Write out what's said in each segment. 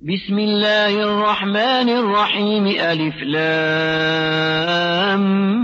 بسم الله الرحمن الرحيم ألف لام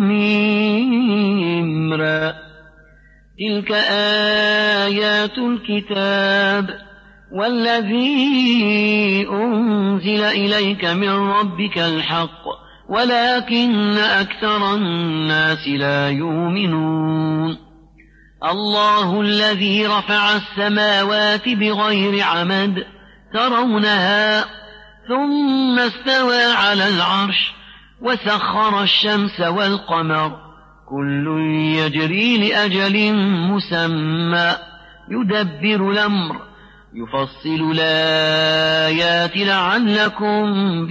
ميم را تلك آيات الكتاب والذي أنزل إليك من ربك الحق ولكن أكثر الناس لا يؤمنون الله الذي رفع السماوات بغير عمد ترونها ثم استوى على العرش وسخر الشمس والقمر كل يجري لأجل مسمى يدبر الأمر يفصل الآيات لعلكم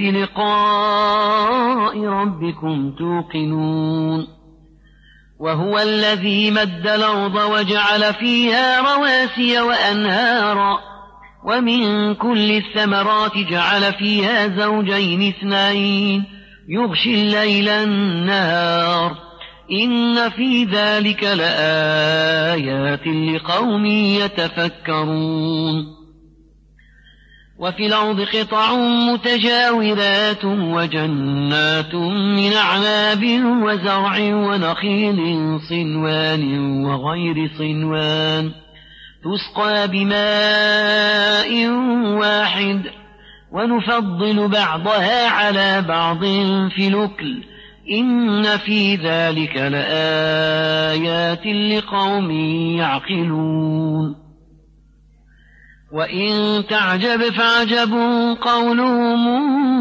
بلقاء ربكم توقنون وهو الذي مد الأرض وجعل فيها رواسي وأنهارا ومن كل الثمرات جعل فيها زوجين اثنين يغشي الليل النهار إن في ذلك لآيات لقوم يتفكرون وفي الأرض قطع متجاورات وجنات من أعناب وزرع ونخيل صنوان وغير صنوان تسقى بماء واحد ونفضل بعضها على بعض في الأكل إن في ذلك لآيات لقوم يعقلون وإن تعجب فعجب قولهم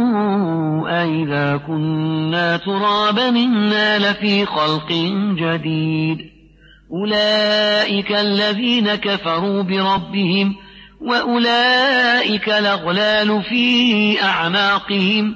أئذا كنا ترابا إنا لفي خلق جديد أولئك الذين كفروا بربهم وأولئك الأغلال في أعناقهم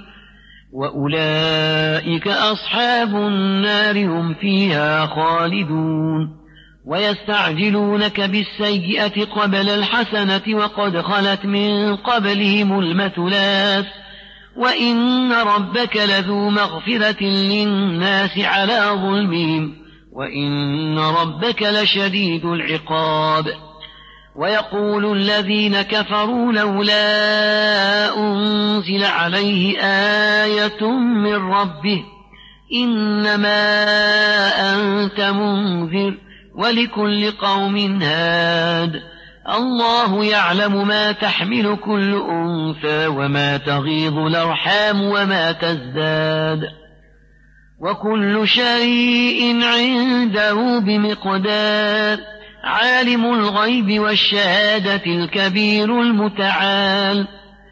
وأولئك أصحاب النار هم فيها خالدون ويستعجلونك بالسيئة قبل الحسنة وقد خلت من قبلهم المثلات وإن ربك لذو مغفرة للناس على ظلمهم وإن ربك لشديد العقاب ويقول الذين كفروا لولا أنزل عليه آية من ربه إنما أنت منذر ولكل قوم هاد الله يعلم ما تحمل كل أنثى وما تغيض الأرحام وما تزداد وكل شيء عنده بمقدار عالم الغيب والشهادة الكبير المتعال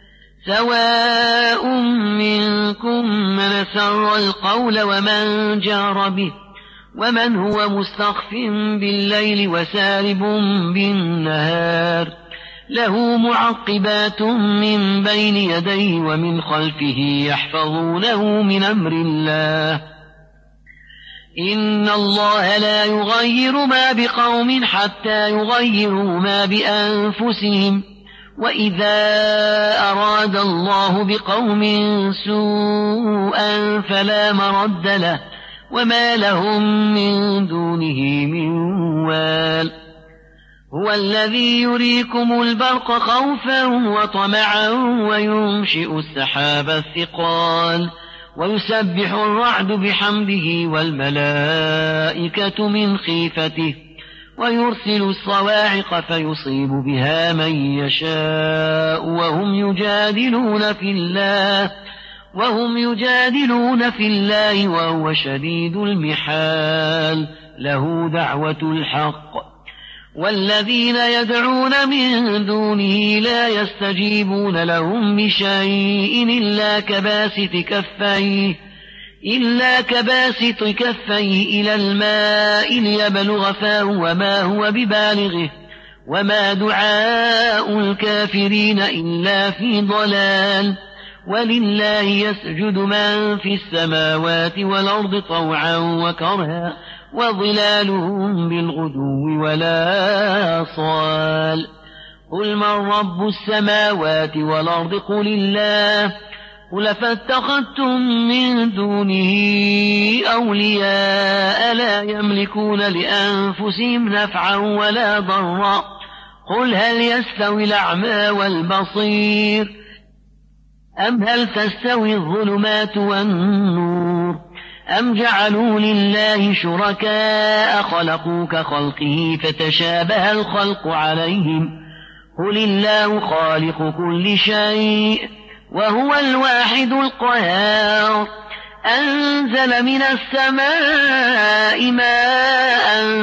سواء منكم من سر القول ومن جار به ومن هو مستخف بالليل وسارب بالنهار له معقبات من بين يديه ومن خلفه يحفظونه من أمر الله إن الله لا يغير ما بقوم حتى يغيروا ما بأنفسهم وإذا أراد الله بقوم سوءا فلا مرد له وما لهم من دونه من وال هو الذي يريكم البرق خوفا وطمعا وينشئ السحاب الثقال ويسبح الرعد بحمده والملائكة من خيفته ويرسل الصواعق فيصيب بها من يشاء وهم يجادلون في الله وهو شديد المحال له دعوة الحق والذين يدعون من دونه لا يستجيبون لهم بشيء إلا كباسط كفيه إلى الماء ليبلغ فاه وما هو ببالغه وما دعاء الكافرين إلا في ضلال ولله يسجد من في السماوات والأرض طوعا وكرها وظلالهم بالغدو ولا صال قل من رب السماوات والأرض قل الله قل فاتخذتم من دونه أولياء لا يملكون لأنفسهم نفعا ولا ضرا قل هل يستوي الأعمى والبصير أم هل تستوي الظلمات والنور أم جعلوا لله شركاء خلقوا كخلقه فتشابه الخلق عليهم قل الله خالق كل شيء وهو الواحد القهار أنزل من السماء ماء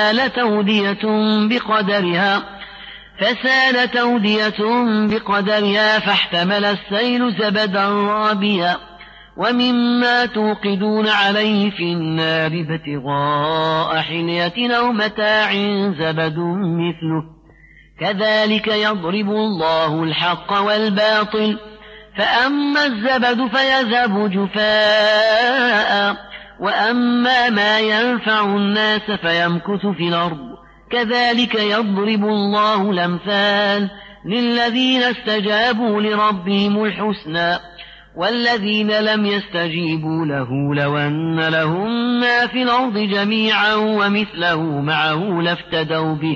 فسالت أودية بقدرها فاحتمل السيل زبدا رابيا ومما توقدون عليه في النار ابتغاء حلية أو متاع زبد مثله كذلك يضرب الله الحق والباطل فأما الزبد فيذهب جفاء وأما ما ينفع الناس فيمكث في الأرض كذلك يضرب الله الأمثال للذين استجابوا لربهم الحسنى والذين لم يستجيبوا له لو أن لهم ما في الأرض جميعا ومثله معه لافتدوا به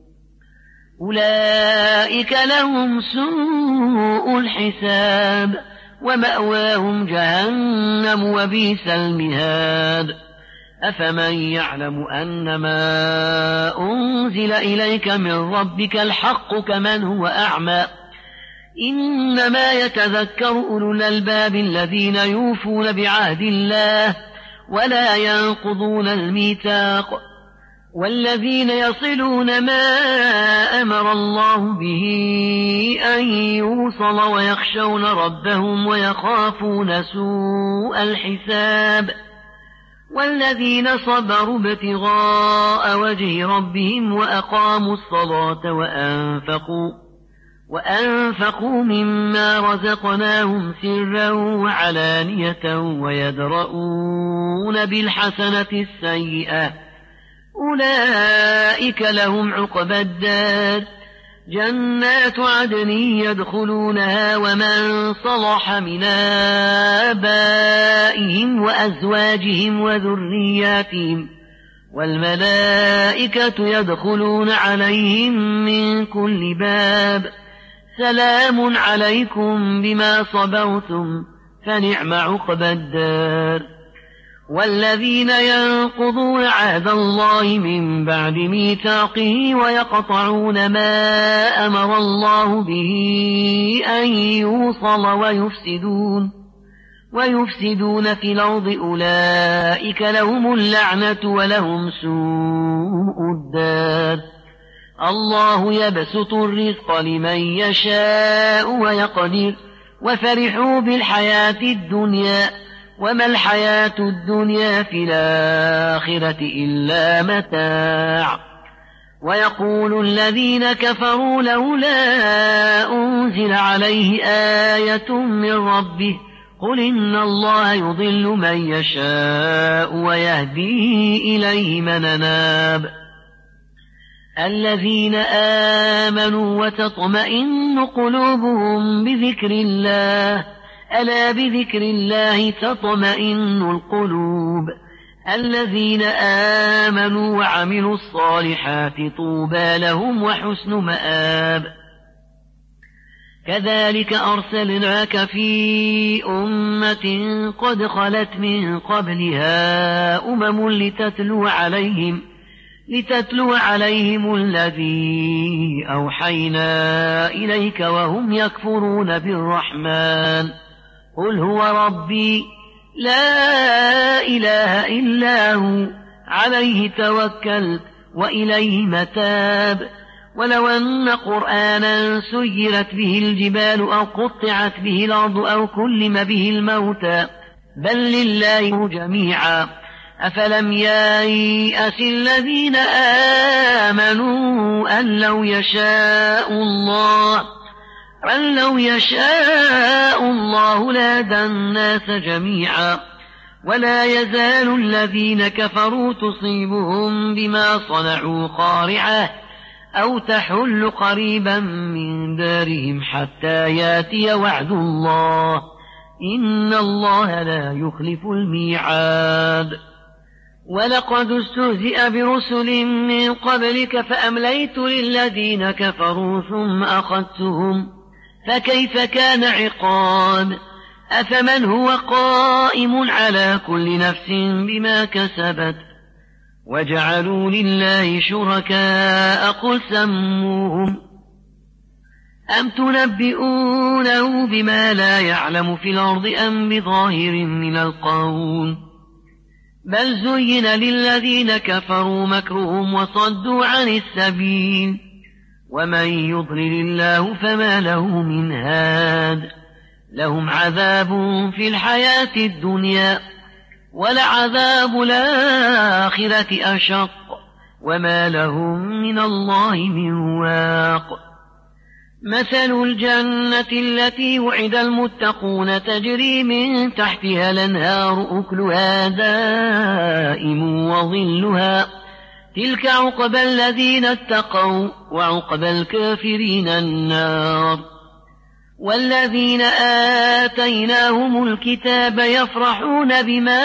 أولئك لهم سوء الحساب ومأواهم جهنم وبئس المهاد أفمن يعلم أنما أنزل إليك من ربك الحق كمن هو أعمى إنما يتذكر أولو الألباب الذين يوفون بعهد الله ولا ينقضون الميثاق والذين يصلون ما أمر الله به أن يوصل ويخشون ربهم ويخافون سوء الحساب والذين صبروا ابتغاء وجه ربهم وأقاموا الصلاة وأنفقوا مما رزقناهم سرا وعلانية ويدرؤون بالحسنة السيئة أولئك لهم عقبى الدار جنات عدن يدخلونها ومن صلح من آبائهم وأزواجهم وذرياتهم والملائكة يدخلون عليهم من كل باب سلام عليكم بما صبرتم فنعم عقبى الدار والذين ينقضون عهد الله من بعد ميثاقه ويقطعون ما أمر الله به أن يوصل ويفسدون في الأرض أولئك لهم اللعنة ولهم سوء الدار الله يبسط الرزق لمن يشاء ويقدر وفرحوا بالحياة الدنيا وما الحياة الدنيا في الآخرة إلا متاع ويقول الذين كفروا لولا أنزل عليه آية من ربه قل إن الله يضل من يشاء ويهدي إليه من أناب الذين آمنوا وتطمئن قلوبهم بذكر الله ألا بذكر الله تطمئن القلوب الذين آمنوا وعملوا الصالحات طوبى لهم وحسن مآب كذلك أرسلناك في أمة قد خلت من قبلها أمم لتتلو عليهم الذي أوحينا إليك وهم يكفرون بالرحمن قل هو ربي لا إله إلا هو عليه توكلت وإليه متاب ولو أن قرآنا سيرت به الجبال أو قطعت به الأرض أو كلم به الموتى بل لله جميعا أفلم ييأس الذين آمنوا أن لو يشاء الله لهدى الناس جميعا ولا يزال الذين كفروا تصيبهم بما صنعوا قارعة أو تحل قريبا من دارهم حتى ياتي وعد الله إن الله لا يخلف الميعاد ولقد استهزئ برسل من قبلك فأمليت للذين كفروا ثم أخذتهم فكيف كان عقاب أفمن هو قائم على كل نفس بما كسبت وجعلوا لله شركاء قل سموهم أم تنبئونه بما لا يعلم في الأرض أم بظاهر من القول بل زين للذين كفروا مكرهم وصدوا عن السبيل ومن يضلل الله فما له من هاد لهم عذاب في الحياة الدنيا ولعذاب الآخرة أشق وما لهم من الله من واق مثل الجنة التي وعد المتقون تجري من تحتها الأنهار أكلها دائم وظلها تلك عقبى الذين اتقوا وعقبى الكافرين النار والذين آتيناهم الكتاب يفرحون بما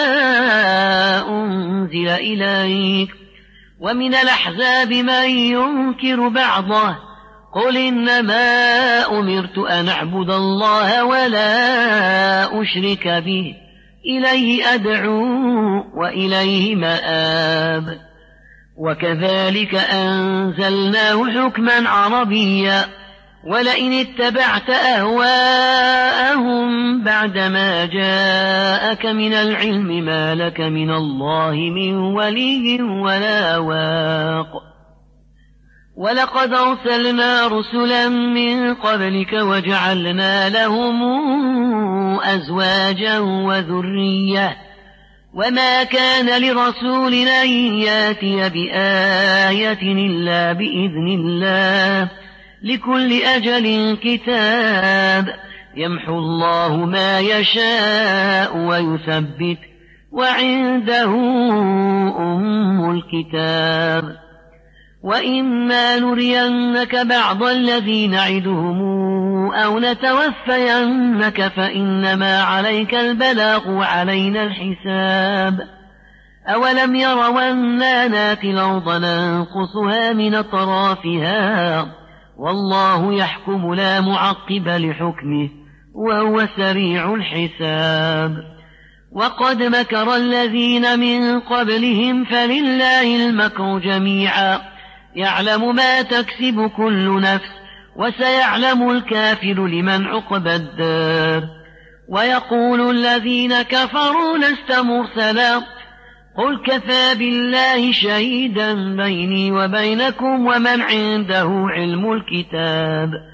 أنزل إليك ومن الأحزاب من ينكر بعضه قل إنما أمرت أن أعبد الله ولا أشرك به إليه أدعو وإليه مآب وكذلك أنزلناه حكما عربيا ولئن اتبعت أهواءهم بعدما جاءك من العلم ما لك من الله من ولي ولا واق ولقد أرسلنا رسلا من قبلك وجعلنا لهم أزواجا وذرية وما كان لرسول أن ياتي بآية إلا بإذن الله لكل أجل كتاب يمحو الله ما يشاء ويثبت وعنده أم الكتاب وإما نرينك بعض الذي نعدهم أو نتوفينك فإنما عليك البلاغ وعلينا الحساب أولم يروا أنا ناتي الأرض ننقصها من أطرافها والله يحكم لا معقب لحكمه وهو سريع الحساب وقد مكر الذين من قبلهم فلله المكر جميعا يعلم ما تكسب كل نفس وسيعلم الكافر لمن عقبى الدار ويقول الذين كفروا لست مرسلا قل كفى بالله شهيدا بيني وبينكم ومن عنده علم الكتاب